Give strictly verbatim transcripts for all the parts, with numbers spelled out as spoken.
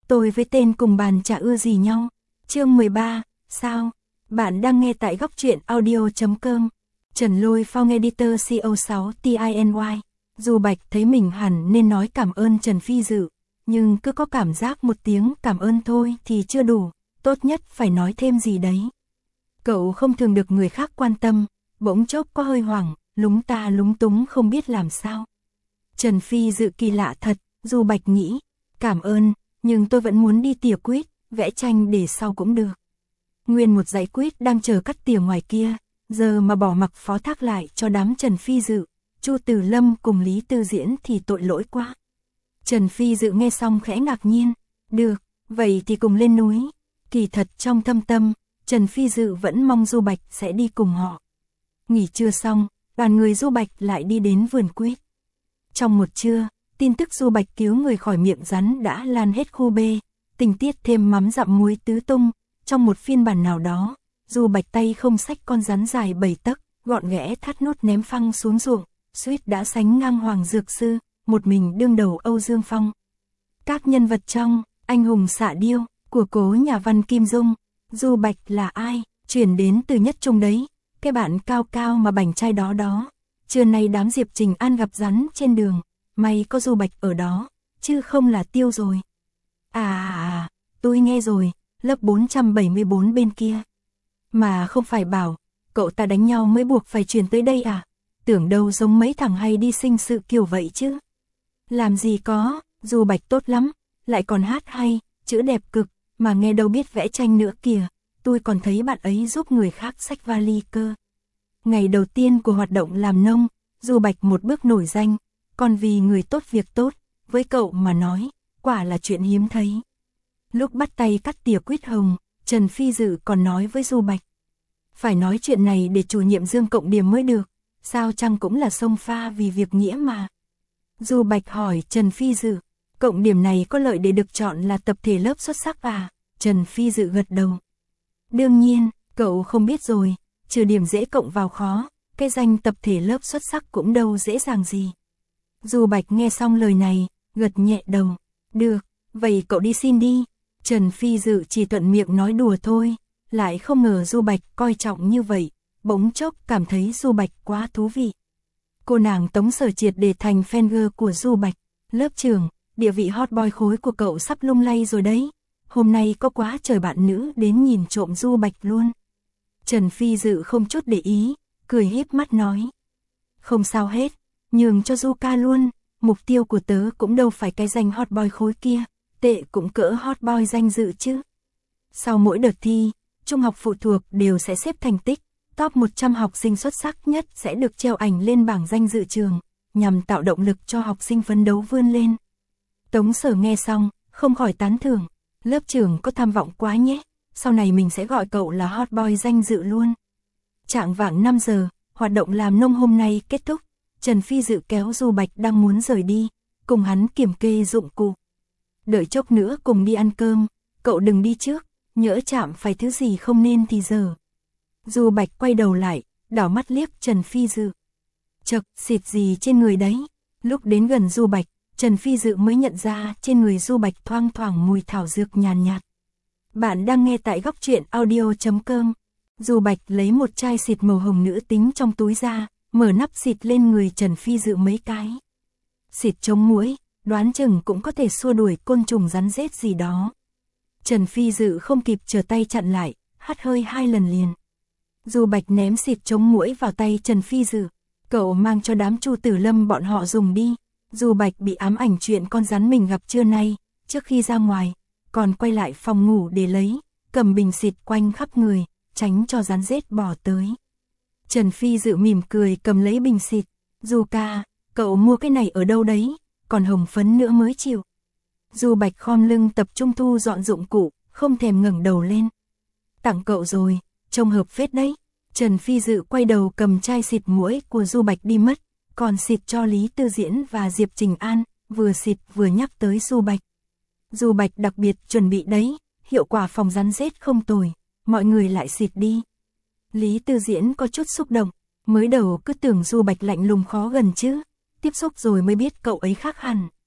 Tôi với tên cùng bàn chả ưa gì nhau. Chương mười ba, sao? Bạn đang nghe tại góc truyện audio chấm com. Trần Lôi Phong Editor C O sáu T I N Y. Du Bạch thấy mình hẳn nên nói cảm ơn Trần Phi Dự, nhưng cứ có cảm giác một tiếng cảm ơn thôi thì chưa đủ, tốt nhất phải nói thêm gì đấy. Cậu không thường được người khác quan tâm, bỗng chốc có hơi hoảng, lúng ta lúng túng không biết làm sao. Trần Phi Dự kỳ lạ thật, Du Bạch nghĩ, cảm ơn, nhưng tôi vẫn muốn đi tỉa quýt, vẽ tranh để sau cũng được. Nguyên một dãy quýt đang chờ cắt tỉa ngoài kia, giờ mà bỏ mặc phó thác lại cho đám Trần Phi Dự, Chu Tử Lâm cùng Lý Tư Diễn thì tội lỗi quá. Trần Phi Dự nghe xong khẽ ngạc nhiên, được, vậy thì cùng lên núi. Kỳ thật trong thâm tâm, Trần Phi Dự vẫn mong Du Bạch sẽ đi cùng họ. Nghỉ trưa xong, đoàn người Du Bạch lại đi đến vườn quýt. Trong một trưa, tin tức Du Bạch cứu người khỏi miệng rắn đã lan hết khu B, tình tiết thêm mắm dặm muối tứ tung. Trong một phiên bản nào đó, Du Bạch tay không xách con rắn dài bảy tấc, gọn ghẽ thắt nút ném phăng xuống ruộng, suýt đã sánh ngang Hoàng Dược Sư, một mình đương đầu Âu Dương Phong. Các nhân vật trong Anh hùng xạ điêu của cố nhà văn Kim Dung, Du Bạch là ai? Chuyển đến từ Nhất Trung đấy, cái bạn cao cao mà bảnh trai đó đó. Trưa nay đám Diệp Trình An gặp rắn trên đường, may có Du Bạch ở đó, chứ không là tiêu rồi. À à à, tôi nghe rồi, lớp bốn trăm bảy mươi bốn bên kia. Mà không phải bảo, cậu ta đánh nhau mới buộc phải chuyển tới đây à? Tưởng đâu giống mấy thằng hay đi sinh sự kiểu vậy chứ. Làm gì có, Du Bạch tốt lắm, lại còn hát hay, chữ đẹp cực, mà nghe đâu biết vẽ tranh nữa kìa. Tôi còn thấy bạn ấy giúp người khác xách vali cơ. Ngày đầu tiên của hoạt động làm nông, Du Bạch một bước nổi danh, còn vì người tốt việc tốt, với cậu mà nói, quả là chuyện hiếm thấy. Lúc bắt tay cắt tỉa quýt hồng, Trần Phi Dự còn nói với Du Bạch. Phải nói chuyện này để chủ nhiệm Dương cộng điểm mới được, sao chăng cũng là xông pha vì việc nghĩa mà. Du Bạch hỏi Trần Phi Dự, cộng điểm này có lợi để được chọn là tập thể lớp xuất sắc à? Trần Phi Dự gật đầu. Đương nhiên, cậu không biết rồi, trừ điểm dễ cộng vào khó, cái danh tập thể lớp xuất sắc cũng đâu dễ dàng gì. Du Bạch nghe xong lời này, gật nhẹ đầu. Được, vậy cậu đi xin đi. Trần Phi Dự chỉ thuận miệng nói đùa thôi, lại không ngờ Du Bạch coi trọng như vậy, bỗng chốc cảm thấy Du Bạch quá thú vị. Cô nàng Tống Sở triệt để thành fan girl của Du Bạch, lớp trưởng, địa vị hot boy khối của cậu sắp lung lay rồi đấy. Hôm nay có quá trời bạn nữ đến nhìn trộm Du Bạch luôn. Trần Phi Dự không chút để ý, cười híp mắt nói. Không sao hết, nhường cho Du ca luôn, mục tiêu của tớ cũng đâu phải cái danh hot boy khối kia, tệ cũng cỡ hot boy danh dự chứ. Sau mỗi đợt thi, trung học phụ thuộc đều sẽ xếp thành tích, top một trăm học sinh xuất sắc nhất sẽ được treo ảnh lên bảng danh dự trường, nhằm tạo động lực cho học sinh phấn đấu vươn lên. Tống Sở nghe xong, không khỏi tán thưởng, lớp trưởng có tham vọng quá nhé, sau này mình sẽ gọi cậu là hot boy danh dự luôn. Chạng vạng năm giờ, hoạt động làm nông hôm nay kết thúc, Trần Phi Dự kéo Du Bạch đang muốn rời đi, cùng hắn kiểm kê dụng cụ. Đợi chốc nữa cùng đi ăn cơm, cậu đừng đi trước, nhỡ chạm phải thứ gì không nên thì giờ. Du Bạch quay đầu lại, đảo mắt liếc Trần Phi Dự. Chật, xịt gì trên người đấy? Lúc đến gần Du Bạch, Trần Phi Dự mới nhận ra trên người Du Bạch thoang thoảng mùi thảo dược nhàn nhạt. Bạn đang nghe tại góc truyện audio chấm com. Du Bạch lấy một chai xịt màu hồng nữ tính trong túi ra, mở nắp xịt lên người Trần Phi Dự mấy cái. Xịt chống muỗi, đoán chừng cũng có thể xua đuổi côn trùng rắn rết gì đó. Trần Phi Dự không kịp trở tay chặn lại, hắt hơi hai lần liền. Du Bạch ném xịt chống muỗi vào tay Trần Phi Dự, cậu mang cho đám Chu Tử Lâm bọn họ dùng đi. Du Bạch bị ám ảnh chuyện con rắn mình gặp trưa nay, trước khi ra ngoài, còn quay lại phòng ngủ để lấy, cầm bình xịt quanh khắp người, tránh cho rắn rết bỏ tới. Trần Phi Dự mỉm cười cầm lấy bình xịt, Du ca, cậu mua cái này ở đâu đấy, còn hồng phấn nữa mới chịu. Du Bạch khom lưng tập trung thu dọn dụng cụ, không thèm ngẩng đầu lên. Tặng cậu rồi, trông hợp phết đấy. Trần Phi Dự quay đầu cầm chai xịt muỗi của Du Bạch đi mất, còn xịt cho Lý Tư Diễn và Diệp Trình An, vừa xịt vừa nhắc tới Du Bạch. Du Bạch đặc biệt chuẩn bị đấy, hiệu quả phòng rắn rết không tồi, mọi người lại xịt đi. Lý Tư Diễn có chút xúc động, mới đầu cứ tưởng Du Bạch lạnh lùng khó gần chứ, tiếp xúc rồi mới biết cậu ấy khác hẳn.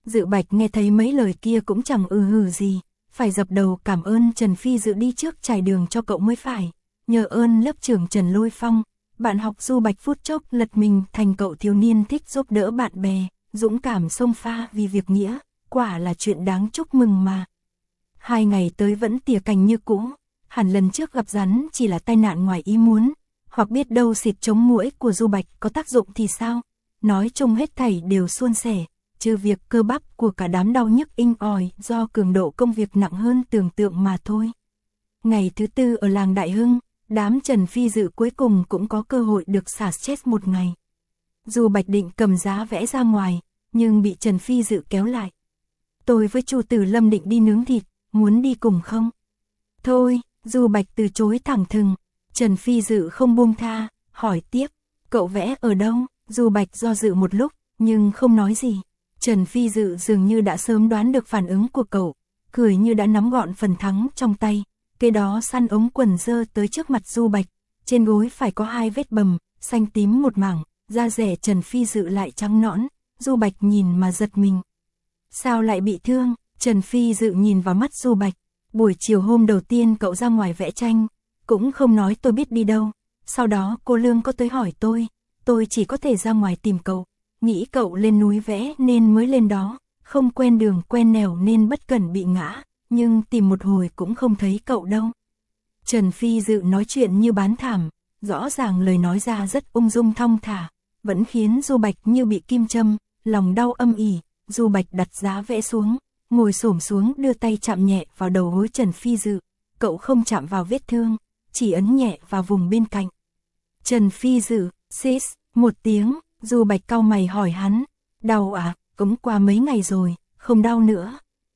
Dự Bạch nghe thấy mấy lời kia cũng chẳng ừ hừ gì, phải dập đầu cảm ơn Trần Phi Dự đi trước trải đường cho cậu mới phải, nhờ ơn lớp trưởng Trần Lôi Phong, bạn học Du Bạch phút chốc lật mình thành cậu thiếu niên thích giúp đỡ bạn bè, dũng cảm xông pha vì việc nghĩa, quả là chuyện đáng chúc mừng mà. Hai ngày tới vẫn tỉa cành như cũ, hẳn lần trước gặp rắn chỉ là tai nạn ngoài ý muốn, hoặc biết đâu xịt chống muỗi của Du Bạch có tác dụng thì sao, nói chung hết thảy đều suôn sẻ, trừ việc cơ bắp của cả đám đau nhức inh ỏi do cường độ công việc nặng hơn tưởng tượng mà thôi. Ngày thứ tư ở làng Đại Hưng, đám Trần Phi Dự cuối cùng cũng có cơ hội được xả stress một ngày. Du Bạch định cầm giá vẽ ra ngoài, nhưng bị Trần Phi Dự kéo lại. Tôi với Chu Tử Lâm định đi nướng thịt, muốn đi cùng không? Thôi, Du Bạch từ chối thẳng thừng. Trần Phi Dự không buông tha, hỏi tiếp, cậu vẽ ở đâu? Du Bạch do dự một lúc, nhưng không nói gì. Trần Phi Dự dường như đã sớm đoán được phản ứng của cậu, cười như đã nắm gọn phần thắng trong tay. Kế đó săn ống quần dơ tới trước mặt Du Bạch, trên gối phải có hai vết bầm, xanh tím một mảng, da rẻ Trần Phi Dự lại trắng nõn, Du Bạch nhìn mà giật mình. Sao lại bị thương? Trần Phi Dự nhìn vào mắt Du Bạch, buổi chiều hôm đầu tiên cậu ra ngoài vẽ tranh, cũng không nói tôi biết đi đâu, sau đó cô Lương có tới hỏi tôi, tôi chỉ có thể ra ngoài tìm cậu, nghĩ cậu lên núi vẽ nên mới lên đó, không quen đường quen nẻo nên bất cẩn bị ngã, nhưng tìm một hồi cũng không thấy cậu đâu. Trần Phi Dự nói chuyện như bán thảm, rõ ràng lời nói ra rất ung dung thong thả, vẫn khiến Du Bạch như bị kim châm, lòng đau âm ỉ. Du Bạch đặt giá vẽ xuống, ngồi xổm xuống đưa tay chạm nhẹ vào đầu gối Trần Phi Dự, cậu không chạm vào vết thương, chỉ ấn nhẹ vào vùng bên cạnh. Trần Phi Dự, sis, một tiếng, Du Bạch cau mày hỏi hắn, đau à, cũng qua mấy ngày rồi, không đau nữa.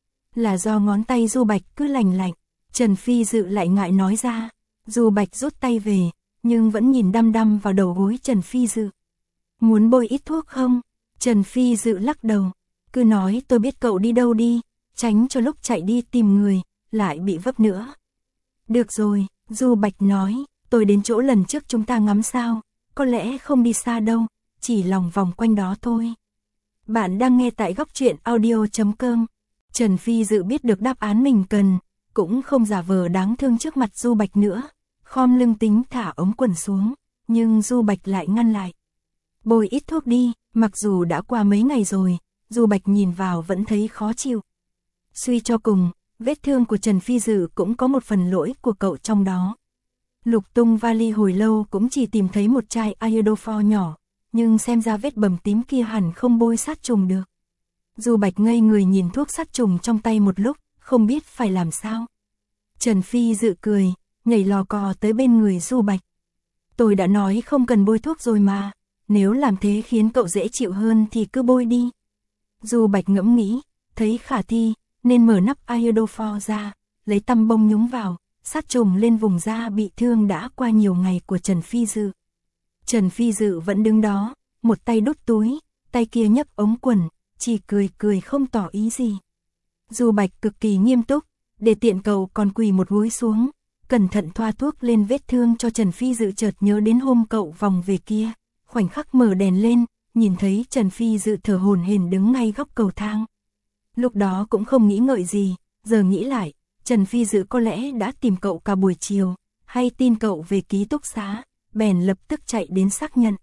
Là do ngón tay Du Bạch cứ lành lạnh, Trần Phi Dự lại ngại nói ra. Du Bạch rút tay về, nhưng vẫn nhìn đăm đăm vào đầu gối Trần Phi Dự. Muốn bôi ít thuốc không? Trần Phi Dự lắc đầu, cứ nói tôi biết cậu đi đâu đi, tránh cho lúc chạy đi tìm người, lại bị vấp nữa. Được rồi, Du Bạch nói, tôi đến chỗ lần trước chúng ta ngắm sao, có lẽ không đi xa đâu, chỉ lòng vòng quanh đó thôi. Bạn đang nghe tại góc truyện audio chấm com. Trần Phi Dự biết được đáp án mình cần, cũng không giả vờ đáng thương trước mặt Du Bạch nữa, khom lưng tính thả ống quần xuống, nhưng Du Bạch lại ngăn lại. Bôi ít thuốc đi, mặc dù đã qua mấy ngày rồi, Du Bạch nhìn vào vẫn thấy khó chịu. Suy cho cùng, vết thương của Trần Phi Dự cũng có một phần lỗi của cậu trong đó. Lục tung vali hồi lâu cũng chỉ tìm thấy một chai iodophor nhỏ, nhưng xem ra vết bầm tím kia hẳn không bôi sát trùng được. Du Bạch ngây người nhìn thuốc sát trùng trong tay một lúc, không biết phải làm sao. Trần Phi Dự cười, nhảy lò cò tới bên người Du Bạch. Tôi đã nói không cần bôi thuốc rồi mà, nếu làm thế khiến cậu dễ chịu hơn thì cứ bôi đi. Du Bạch ngẫm nghĩ, thấy khả thi, nên mở nắp iodophor ra, lấy tăm bông nhúng vào, sát trùng lên vùng da bị thương đã qua nhiều ngày của Trần Phi Dự. Trần Phi Dự vẫn đứng đó, một tay đút túi, tay kia nhấp ống quần, chỉ cười cười không tỏ ý gì. Du Bạch cực kỳ nghiêm túc, để tiện cậu còn quỳ một gối xuống, cẩn thận thoa thuốc lên vết thương cho Trần Phi Dự chợt nhớ đến hôm cậu vòng về kia, khoảnh khắc mở đèn lên, nhìn thấy Trần Phi Dự thở hổn hển đứng ngay góc cầu thang. Lúc đó cũng không nghĩ ngợi gì, giờ nghĩ lại, Trần Phi Dự có lẽ đã tìm cậu cả buổi chiều, hay tin cậu về ký túc xá, bèn lập tức chạy đến xác nhận.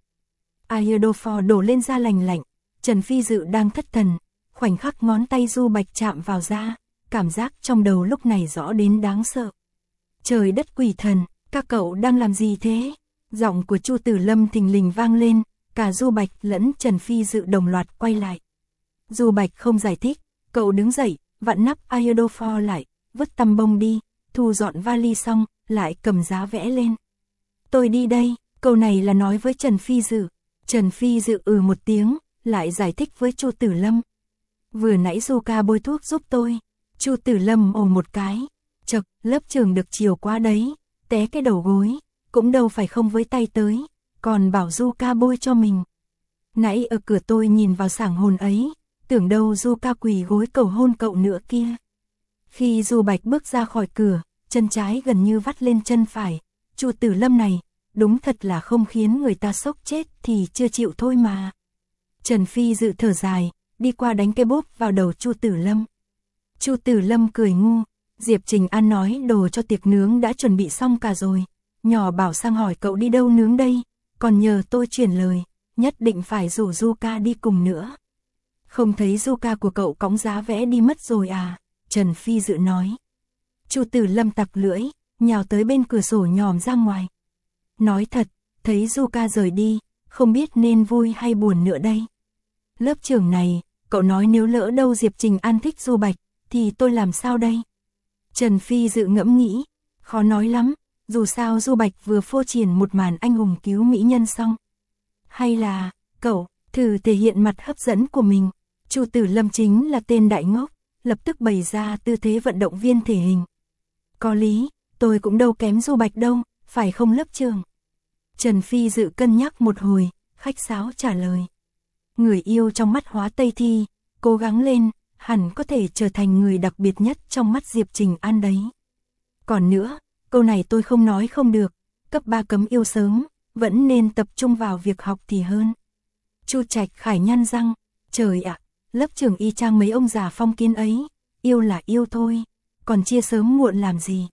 Iodophor đổ lên da lành lạnh, Trần Phi Dự đang thất thần, khoảnh khắc ngón tay Du Bạch chạm vào da, cảm giác trong đầu lúc này rõ đến đáng sợ. Trời đất quỷ thần, các cậu đang làm gì thế? Giọng của Chu Tử Lâm thình lình vang lên, cả Du Bạch lẫn Trần Phi Dự đồng loạt quay lại. Du Bạch không giải thích, cậu đứng dậy, vặn nắp iodophor lại, vứt tăm bông đi, thu dọn vali xong, lại cầm giá vẽ lên. Tôi đi đây, câu này là nói với Trần Phi Dự. Trần Phi Dự ừ một tiếng, lại giải thích với Chu Tử Lâm. Vừa nãy Du ca bôi thuốc giúp tôi. Chu Tử Lâm ồ một cái. Chật, lớp trường được chiều quá đấy, té cái đầu gối, cũng đâu phải không với tay tới, còn bảo Du ca bôi cho mình. Nãy ở cửa tôi nhìn vào sảng hồn ấy, tưởng đâu Du ca quỳ gối cầu hôn cậu nữa kia. Khi Du Bạch bước ra khỏi cửa, chân trái gần như vắt lên chân phải, Chu Tử Lâm này, đúng thật là không khiến người ta sốc chết thì chưa chịu thôi mà. Trần Phi Dự thở dài, đi qua đánh cái bốp vào đầu Chu Tử Lâm. Chu Tử Lâm cười ngu, Diệp Trình An nói đồ cho tiệc nướng đã chuẩn bị xong cả rồi, nhỏ bảo sang hỏi cậu đi đâu nướng đây, còn nhờ tôi chuyển lời, nhất định phải rủ Zuka đi cùng nữa. Không thấy Zuka của cậu cõng giá vẽ đi mất rồi à, Trần Phi Dự nói. Chu Tử Lâm tặc lưỡi, nhào tới bên cửa sổ nhòm ra ngoài. Nói thật, thấy Zuka rời đi, không biết nên vui hay buồn nữa đây. Lớp trưởng này, cậu nói nếu lỡ đâu Diệp Trình An thích Du Bạch, thì tôi làm sao đây? Trần Phi Dự ngẫm nghĩ, khó nói lắm, dù sao Du Bạch vừa phô triển một màn anh hùng cứu mỹ nhân xong. Hay là, cậu, thử thể hiện mặt hấp dẫn của mình. Chu Tử Lâm chính là tên đại ngốc, lập tức bày ra tư thế vận động viên thể hình. Có lý, tôi cũng đâu kém Du Bạch đâu, phải không lớp trưởng? Trần Phi Dự cân nhắc một hồi, khách sáo trả lời. Người yêu trong mắt Hóa Tây Thi, cố gắng lên, hẳn có thể trở thành người đặc biệt nhất trong mắt Diệp Trình An đấy. Còn nữa, câu này tôi không nói không được, cấp ba cấm yêu sớm, vẫn nên tập trung vào việc học thì hơn. Chu Trạch Khải nhăn răng, trời ạ, lớp trưởng y chang mấy ông già phong kiến ấy, yêu là yêu thôi, còn chia sớm muộn làm gì.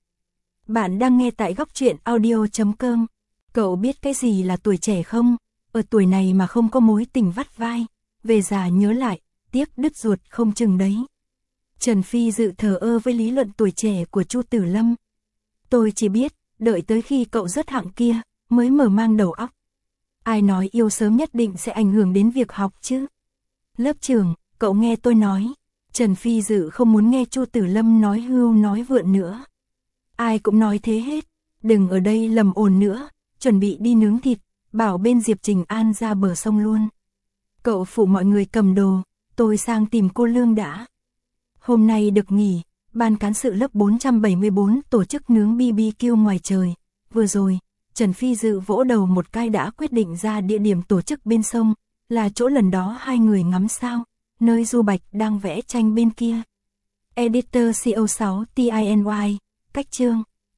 Bạn đang nghe tại góc truyện audio chấm com. Cậu biết cái gì là tuổi trẻ không? Ở tuổi này mà không có mối tình vắt vai, về già nhớ lại, tiếc đứt ruột không chừng đấy. Trần Phi Dự thờ ơ với lý luận tuổi trẻ của Chu Tử Lâm. Tôi chỉ biết, đợi tới khi cậu rớt hạng kia, mới mở mang đầu óc. Ai nói yêu sớm nhất định sẽ ảnh hưởng đến việc học chứ? Lớp trưởng, cậu nghe tôi nói. Trần Phi Dự không muốn nghe Chu Tử Lâm nói hưu nói vượn nữa. Ai cũng nói thế hết, đừng ở đây lầm ồn nữa, chuẩn bị đi nướng thịt, bảo bên Diệp Trình An ra bờ sông luôn. Cậu phụ mọi người cầm đồ, tôi sang tìm cô Lương đã. Hôm nay được nghỉ, ban cán sự lớp bốn trăm bảy mươi bốn tổ chức nướng bê bê kiu ngoài trời. Vừa rồi, Trần Phi Dự vỗ đầu một cái đã quyết định ra địa điểm tổ chức bên sông, là chỗ lần đó hai người ngắm sao, nơi Du Bạch đang vẽ tranh bên kia. Editor C O sáu T I N Y, cách chương.